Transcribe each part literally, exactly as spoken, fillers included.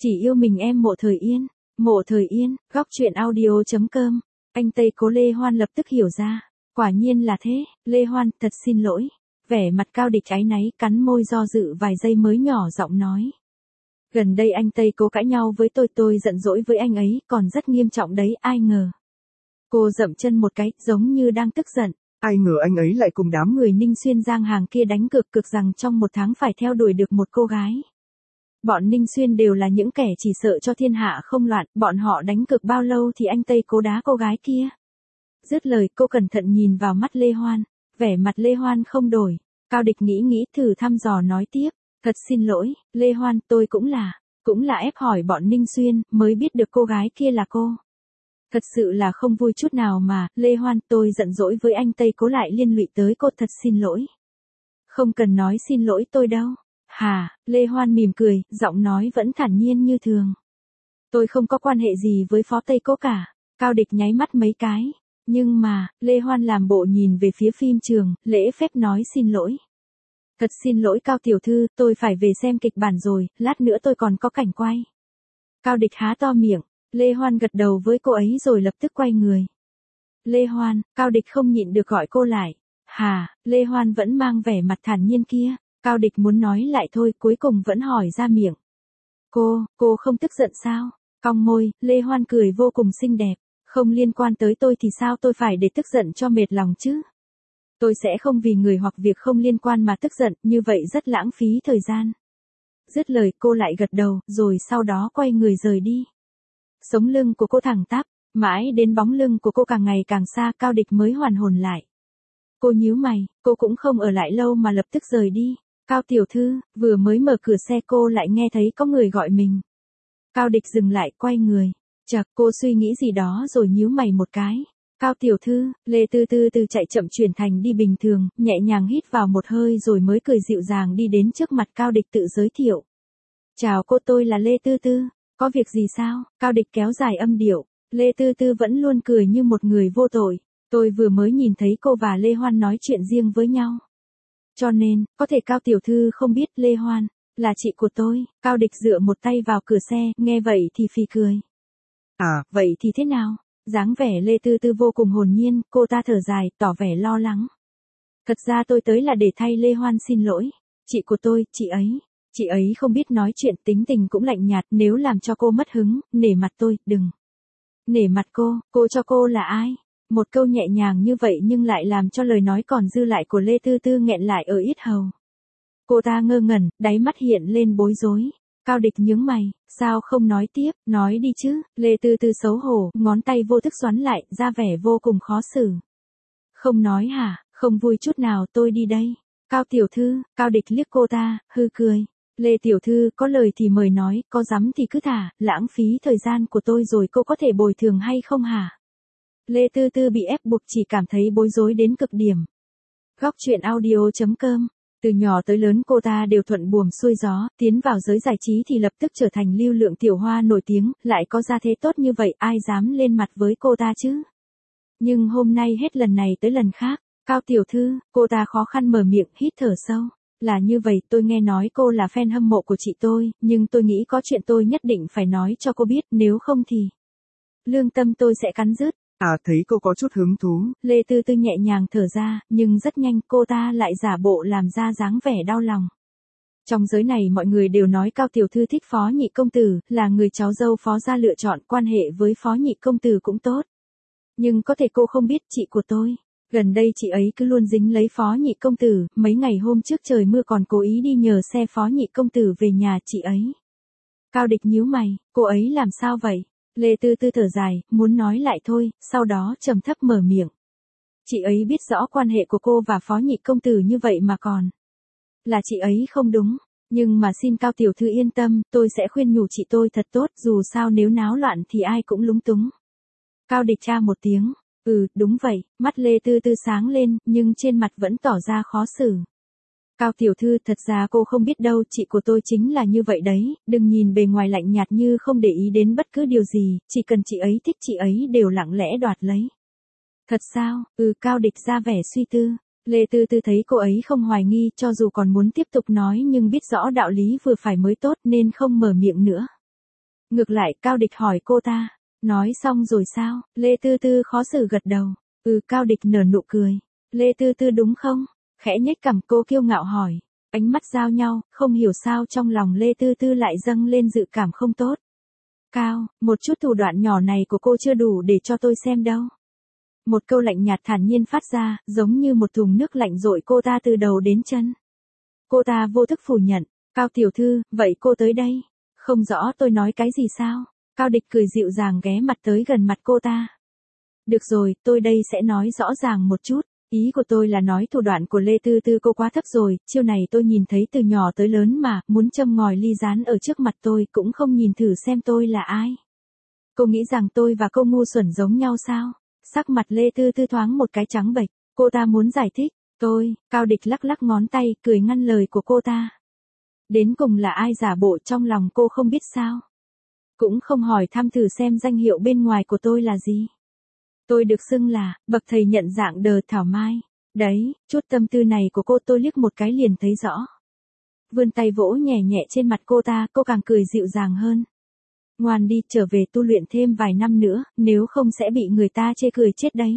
Chỉ yêu mình em Mộ Thời Yên. Mộ Thời Yên, góc truyện audio.com. Anh Tây Cố Lê Hoan lập tức hiểu ra. Quả nhiên là thế, Lê Hoan, thật xin lỗi. Vẻ mặt Cao Địch áy náy, cắn môi do dự vài giây mới nhỏ giọng nói. Gần đây anh Tây Cố cãi nhau với tôi, tôi giận dỗi với anh ấy, còn rất nghiêm trọng đấy, ai ngờ. Cô dậm chân một cái, giống như đang tức giận. Ai ngờ anh ấy lại cùng đám người Ninh Xuyên Giang Hàng kia đánh cược cực rằng trong một tháng phải theo đuổi được một cô gái. Bọn Ninh Xuyên đều là những kẻ chỉ sợ cho thiên hạ không loạn, bọn họ đánh cược bao lâu thì anh Tây Cố đá cô gái kia. Dứt lời, cô cẩn thận nhìn vào mắt Lê Hoan, vẻ mặt Lê Hoan không đổi. Cao Địch nghĩ nghĩ thử thăm dò nói tiếp, thật xin lỗi, Lê Hoan, tôi cũng là, cũng là ép hỏi bọn Ninh Xuyên, mới biết được cô gái kia là cô. Thật sự là không vui chút nào mà, Lê Hoan, tôi giận dỗi với anh Tây Cố lại liên lụy tới cô, thật xin lỗi. Không cần nói xin lỗi tôi đâu. Hà, Lê Hoan mỉm cười, giọng nói vẫn thản nhiên như thường. Tôi không có quan hệ gì với Phó Tây Cố cả. Cao Địch nháy mắt mấy cái. Nhưng mà, Lê Hoan làm bộ nhìn về phía phim trường, lễ phép nói xin lỗi. Thật xin lỗi Cao tiểu thư, tôi phải về xem kịch bản rồi, lát nữa tôi còn có cảnh quay. Cao Địch há to miệng, Lê Hoan gật đầu với cô ấy rồi lập tức quay người. Lê Hoan, Cao Địch không nhịn được gọi cô lại. Hà, Lê Hoan vẫn mang vẻ mặt thản nhiên kia. Cao Địch muốn nói lại thôi, cuối cùng vẫn hỏi ra miệng. Cô, cô không tức giận sao? Cong môi, Lê Hoan cười vô cùng xinh đẹp. Không liên quan tới tôi thì sao tôi phải để tức giận cho mệt lòng chứ? Tôi sẽ không vì người hoặc việc không liên quan mà tức giận, như vậy rất lãng phí thời gian. Dứt lời cô lại gật đầu, rồi sau đó quay người rời đi. Sống lưng của cô thẳng tắp, mãi đến bóng lưng của cô càng ngày càng xa, Cao Địch mới hoàn hồn lại. Cô nhíu mày, cô cũng không ở lại lâu mà lập tức rời đi. Cao tiểu thư, vừa mới mở cửa xe cô lại nghe thấy có người gọi mình. Cao Địch dừng lại, quay người. Chậc, cô suy nghĩ gì đó rồi nhíu mày một cái. Cao tiểu thư, Lê Tư Tư từ chạy chậm chuyển thành đi bình thường, nhẹ nhàng hít vào một hơi rồi mới cười dịu dàng đi đến trước mặt Cao Địch tự giới thiệu. Chào cô, tôi là Lê Tư Tư, có việc gì sao? Cao Địch kéo dài âm điệu. Lê Tư Tư vẫn luôn cười như một người vô tội. Tôi vừa mới nhìn thấy cô và Lê Hoan nói chuyện riêng với nhau. Cho nên, có thể Cao tiểu thư không biết Lê Hoan là chị của tôi. Cao Địch dựa một tay vào cửa xe, nghe vậy thì phì cười. À, vậy thì thế nào? Dáng vẻ Lê Tư Tư vô cùng hồn nhiên, cô ta thở dài, tỏ vẻ lo lắng. Thật ra tôi tới là để thay Lê Hoan xin lỗi. Chị của tôi, chị ấy. Chị ấy không biết nói chuyện, tính tình cũng lạnh nhạt, nếu làm cho cô mất hứng, nể mặt tôi, đừng. Nể mặt cô, cô cho cô là ai? Một câu nhẹ nhàng như vậy nhưng lại làm cho lời nói còn dư lại của Lê Tư Tư nghẹn lại ở yết hầu. Cô ta ngơ ngẩn, đáy mắt hiện lên bối rối. Cao Địch nhướng mày, sao không nói tiếp, nói đi chứ. Lê Tư Tư xấu hổ, ngón tay vô thức xoắn lại, ra vẻ vô cùng khó xử. Không nói hả, không vui chút nào, tôi đi đây. Cao tiểu thư, Cao Địch liếc cô ta, hư cười. Lê tiểu thư, có lời thì mời nói, có dám thì cứ thả, lãng phí thời gian của tôi rồi cô có thể bồi thường hay không hả? Lê Tư Tư bị ép buộc chỉ cảm thấy bối rối đến cực điểm. Góc truyện audio.com. Từ nhỏ tới lớn cô ta đều thuận buồm xuôi gió, tiến vào giới giải trí thì lập tức trở thành lưu lượng tiểu hoa nổi tiếng, lại có gia thế tốt như vậy, ai dám lên mặt với cô ta chứ? Nhưng hôm nay hết lần này tới lần khác, Cao tiểu thư, cô ta khó khăn mở miệng, hít thở sâu. Là như vậy, tôi nghe nói cô là fan hâm mộ của chị tôi, nhưng tôi nghĩ có chuyện tôi nhất định phải nói cho cô biết, nếu không thì lương tâm tôi sẽ cắn rứt. À, thấy cô có chút hứng thú. Lê Tư Tư nhẹ nhàng thở ra, nhưng rất nhanh cô ta lại giả bộ làm ra dáng vẻ đau lòng. Trong giới này mọi người đều nói Cao tiểu thư thích Phó Nhị công tử, là người cháu dâu Phó gia lựa chọn, quan hệ với Phó Nhị công tử cũng tốt. Nhưng có thể cô không biết chị của tôi. Gần đây chị ấy cứ luôn dính lấy Phó Nhị công tử, mấy ngày hôm trước trời mưa còn cố ý đi nhờ xe Phó Nhị công tử về nhà chị ấy. Cao Địch nhíu mày, cô ấy làm sao vậy? Lê Tư Tư thở dài, muốn nói lại thôi, sau đó trầm thấp mở miệng. Chị ấy biết rõ quan hệ của cô và Phó Nhị công tử như vậy mà còn. Là chị ấy không đúng, nhưng mà xin Cao tiểu thư yên tâm, tôi sẽ khuyên nhủ chị tôi thật tốt, dù sao nếu náo loạn thì ai cũng lúng túng. Cao Địch tra một tiếng, ừ, đúng vậy, mắt Lê Tư Tư sáng lên, nhưng trên mặt vẫn tỏ ra khó xử. Cao tiểu thư, thật ra cô không biết đâu, chị của tôi chính là như vậy đấy, đừng nhìn bề ngoài lạnh nhạt như không để ý đến bất cứ điều gì, chỉ cần chị ấy thích chị ấy đều lặng lẽ đoạt lấy. Thật sao? Ừ, Cao Địch ra vẻ suy tư. Lê Tư Tư thấy cô ấy không hoài nghi, cho dù còn muốn tiếp tục nói nhưng biết rõ đạo lý vừa phải mới tốt nên không mở miệng nữa. Ngược lại, Cao Địch hỏi cô ta. Nói xong rồi sao? Lê Tư Tư khó xử gật đầu. Ừ, Cao Địch nở nụ cười. Lê Tư Tư đúng không? Khẽ nhếch cằm cô kiêu ngạo hỏi. Ánh mắt giao nhau, không hiểu sao trong lòng Lê Tư Tư lại dâng lên dự cảm không tốt. Cao, một chút thủ đoạn nhỏ này của cô chưa đủ để cho tôi xem đâu. Một câu lạnh nhạt thản nhiên phát ra, giống như một thùng nước lạnh dội cô ta từ đầu đến chân. Cô ta vô thức phủ nhận. Cao tiểu thư, vậy cô tới đây. Không rõ tôi nói cái gì sao? Cao Địch cười dịu dàng ghé mặt tới gần mặt cô ta. Được rồi, tôi đây sẽ nói rõ ràng một chút. Ý của tôi là nói thủ đoạn của Lê Tư Tư cô quá thấp rồi, chiêu này tôi nhìn thấy từ nhỏ tới lớn mà, muốn châm ngòi ly gián ở trước mặt tôi cũng không nhìn thử xem tôi là ai. Cô nghĩ rằng tôi và cô ngu xuẩn giống nhau sao? Sắc mặt Lê Tư Tư thoáng một cái trắng bệch, cô ta muốn giải thích, tôi, Cao Địch lắc lắc ngón tay, cười ngăn lời của cô ta. Đến cùng là ai giả bộ trong lòng cô không biết sao? Cũng không hỏi thăm thử xem danh hiệu bên ngoài của tôi là gì. Tôi được xưng là, bậc thầy nhận dạng đờ thảo mai. Đấy, chút tâm tư này của cô tôi liếc một cái liền thấy rõ. Vươn tay vỗ nhẹ nhẹ trên mặt cô ta, cô càng cười dịu dàng hơn. Ngoan đi, trở về tu luyện thêm vài năm nữa, nếu không sẽ bị người ta chê cười chết đấy.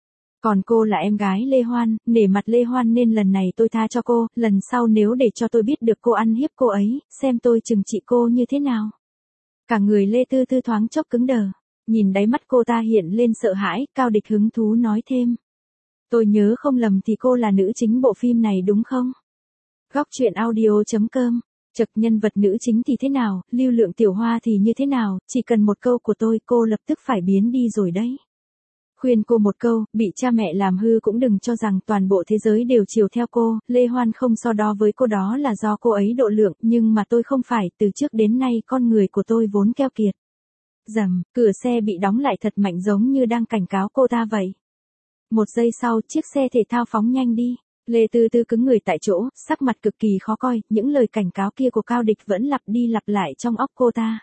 Còn cô là em gái Lê Hoan, nể mặt Lê Hoan nên lần này tôi tha cho cô, lần sau nếu để cho tôi biết được cô ăn hiếp cô ấy, xem tôi trừng trị cô như thế nào. Cả người Lê Tư Tư thoáng chốc cứng đờ. Nhìn đáy mắt cô ta hiện lên sợ hãi, Cao Địch hứng thú nói thêm. Tôi nhớ không lầm thì cô là nữ chính bộ phim này đúng không? Góc truyện audio chấm com. Chật, nhân vật nữ chính thì thế nào, lưu lượng tiểu hoa thì như thế nào, chỉ cần một câu của tôi cô lập tức phải biến đi rồi đấy. Khuyên cô một câu, bị cha mẹ làm hư cũng đừng cho rằng toàn bộ thế giới đều chiều theo cô, Lê Hoan không so đo với cô đó là do cô ấy độ lượng, nhưng mà tôi không phải, từ trước đến nay con người của tôi vốn keo kiệt. Rầm, cửa xe bị đóng lại thật mạnh giống như đang cảnh cáo cô ta vậy. Một giây sau, chiếc xe thể thao phóng nhanh đi. Lê Tư Tư cứng người tại chỗ, sắc mặt cực kỳ khó coi, những lời cảnh cáo kia của Cao Địch vẫn lặp đi lặp lại trong óc cô ta.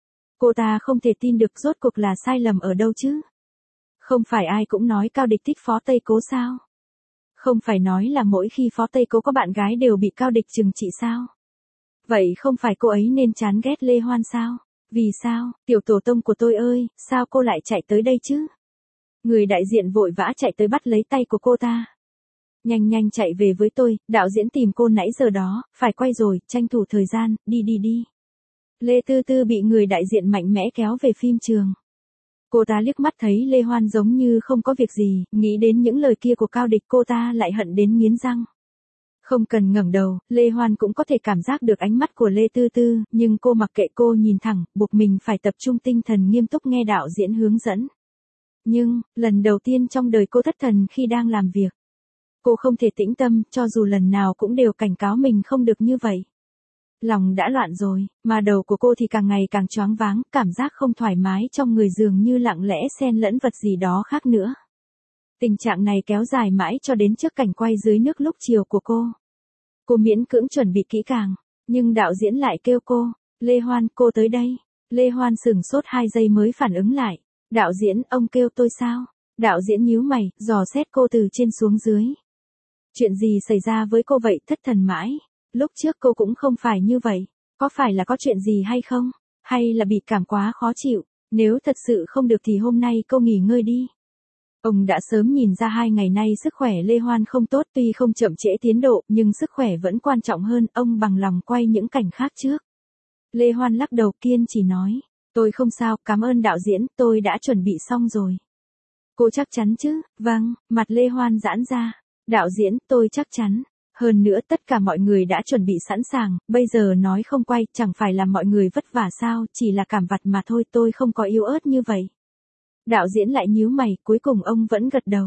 Cô ta không thể tin được rốt cuộc là sai lầm ở đâu chứ. Không phải ai cũng nói Cao Địch thích Phó Tây Cố sao? Không phải nói là mỗi khi Phó Tây Cố có bạn gái đều bị Cao Địch trừng trị sao? Vậy không phải cô ấy nên chán ghét Lê Hoan sao? Vì sao, tiểu tổ tông của tôi ơi, sao cô lại chạy tới đây chứ? Người đại diện vội vã chạy tới bắt lấy tay của cô ta. Nhanh nhanh chạy về với tôi, đạo diễn tìm cô nãy giờ đó, phải quay rồi, tranh thủ thời gian, đi đi đi. Lê Tư Tư bị người đại diện mạnh mẽ kéo về phim trường. Cô ta liếc mắt thấy Lê Hoan giống như không có việc gì, nghĩ đến những lời kia của Cao Địch cô ta lại hận đến nghiến răng. Không cần ngẩng đầu, Lê Hoan cũng có thể cảm giác được ánh mắt của Lê Tư Tư, nhưng cô mặc kệ cô nhìn thẳng, buộc mình phải tập trung tinh thần nghiêm túc nghe đạo diễn hướng dẫn. Nhưng, lần đầu tiên trong đời cô thất thần khi đang làm việc. Cô không thể tĩnh tâm, cho dù lần nào cũng đều cảnh cáo mình không được như vậy. Lòng đã loạn rồi, mà đầu của cô thì càng ngày càng choáng váng, cảm giác không thoải mái trong người dường như lặng lẽ xen lẫn vật gì đó khác nữa. Tình trạng này kéo dài mãi cho đến trước cảnh quay dưới nước lúc chiều của cô. Cô miễn cưỡng chuẩn bị kỹ càng, nhưng đạo diễn lại kêu cô, Lê Hoan, cô tới đây. Lê Hoan sửng sốt hai giây mới phản ứng lại. Đạo diễn, ông kêu tôi sao? Đạo diễn nhíu mày, dò xét cô từ trên xuống dưới. Chuyện gì xảy ra với cô vậy, thất thần mãi? Lúc trước cô cũng không phải như vậy. Có phải là có chuyện gì hay không? Hay là bị cảm quá khó chịu? Nếu thật sự không được thì hôm nay cô nghỉ ngơi đi. Ông đã sớm nhìn ra hai ngày nay sức khỏe Lê Hoan không tốt, tuy không chậm trễ tiến độ, nhưng sức khỏe vẫn quan trọng hơn, ông bằng lòng quay những cảnh khác trước. Lê Hoan lắc đầu kiên chỉ nói, tôi không sao, cảm ơn đạo diễn, tôi đã chuẩn bị xong rồi. Cô chắc chắn chứ? Vâng, mặt Lê Hoan giãn ra. Đạo diễn, tôi chắc chắn. Hơn nữa tất cả mọi người đã chuẩn bị sẵn sàng, bây giờ nói không quay, chẳng phải là mọi người vất vả sao, chỉ là cảm vặt mà thôi, tôi không có yếu ớt như vậy. Đạo diễn lại nhíu mày, cuối cùng ông vẫn gật đầu.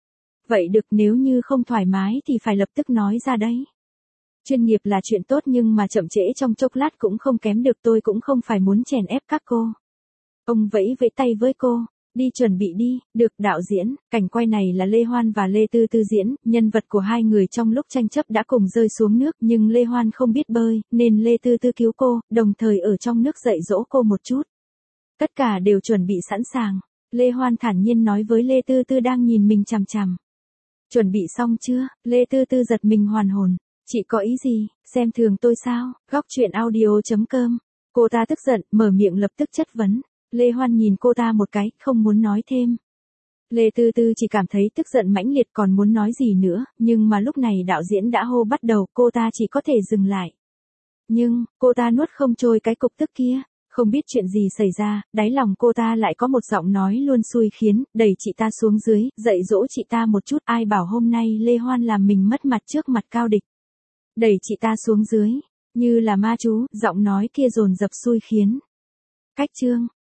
Vậy được, nếu như không thoải mái thì phải lập tức nói ra đấy. Chuyên nghiệp là chuyện tốt nhưng mà chậm trễ trong chốc lát cũng không kém được, tôi cũng không phải muốn chèn ép các cô. Ông vẫy vẫy tay với cô, đi chuẩn bị đi, được đạo diễn, cảnh quay này là Lê Hoan và Lê Tư Tư diễn, nhân vật của hai người trong lúc tranh chấp đã cùng rơi xuống nước nhưng Lê Hoan không biết bơi, nên Lê Tư Tư cứu cô, đồng thời ở trong nước dạy dỗ cô một chút. Tất cả đều chuẩn bị sẵn sàng, Lê Hoan thản nhiên nói với Lê Tư Tư đang nhìn mình chằm chằm. Chuẩn bị xong chưa? Lê Tư Tư giật mình hoàn hồn. Chị có ý gì, xem thường tôi sao? Góc truyện audio chấm com Cô ta tức giận, mở miệng lập tức chất vấn. Lê Hoan nhìn cô ta một cái, không muốn nói thêm. Lê Tư Tư chỉ cảm thấy tức giận mãnh liệt còn muốn nói gì nữa, nhưng mà lúc này đạo diễn đã hô bắt đầu, cô ta chỉ có thể dừng lại. Nhưng, cô ta nuốt không trôi cái cục tức kia, không biết chuyện gì xảy ra, đáy lòng cô ta lại có một giọng nói luôn xui khiến, đẩy chị ta xuống dưới, dạy dỗ chị ta một chút, ai bảo hôm nay Lê Hoan làm mình mất mặt trước mặt cao địch. Đẩy chị ta xuống dưới, như là ma chú, giọng nói kia dồn dập xui khiến. Cách chương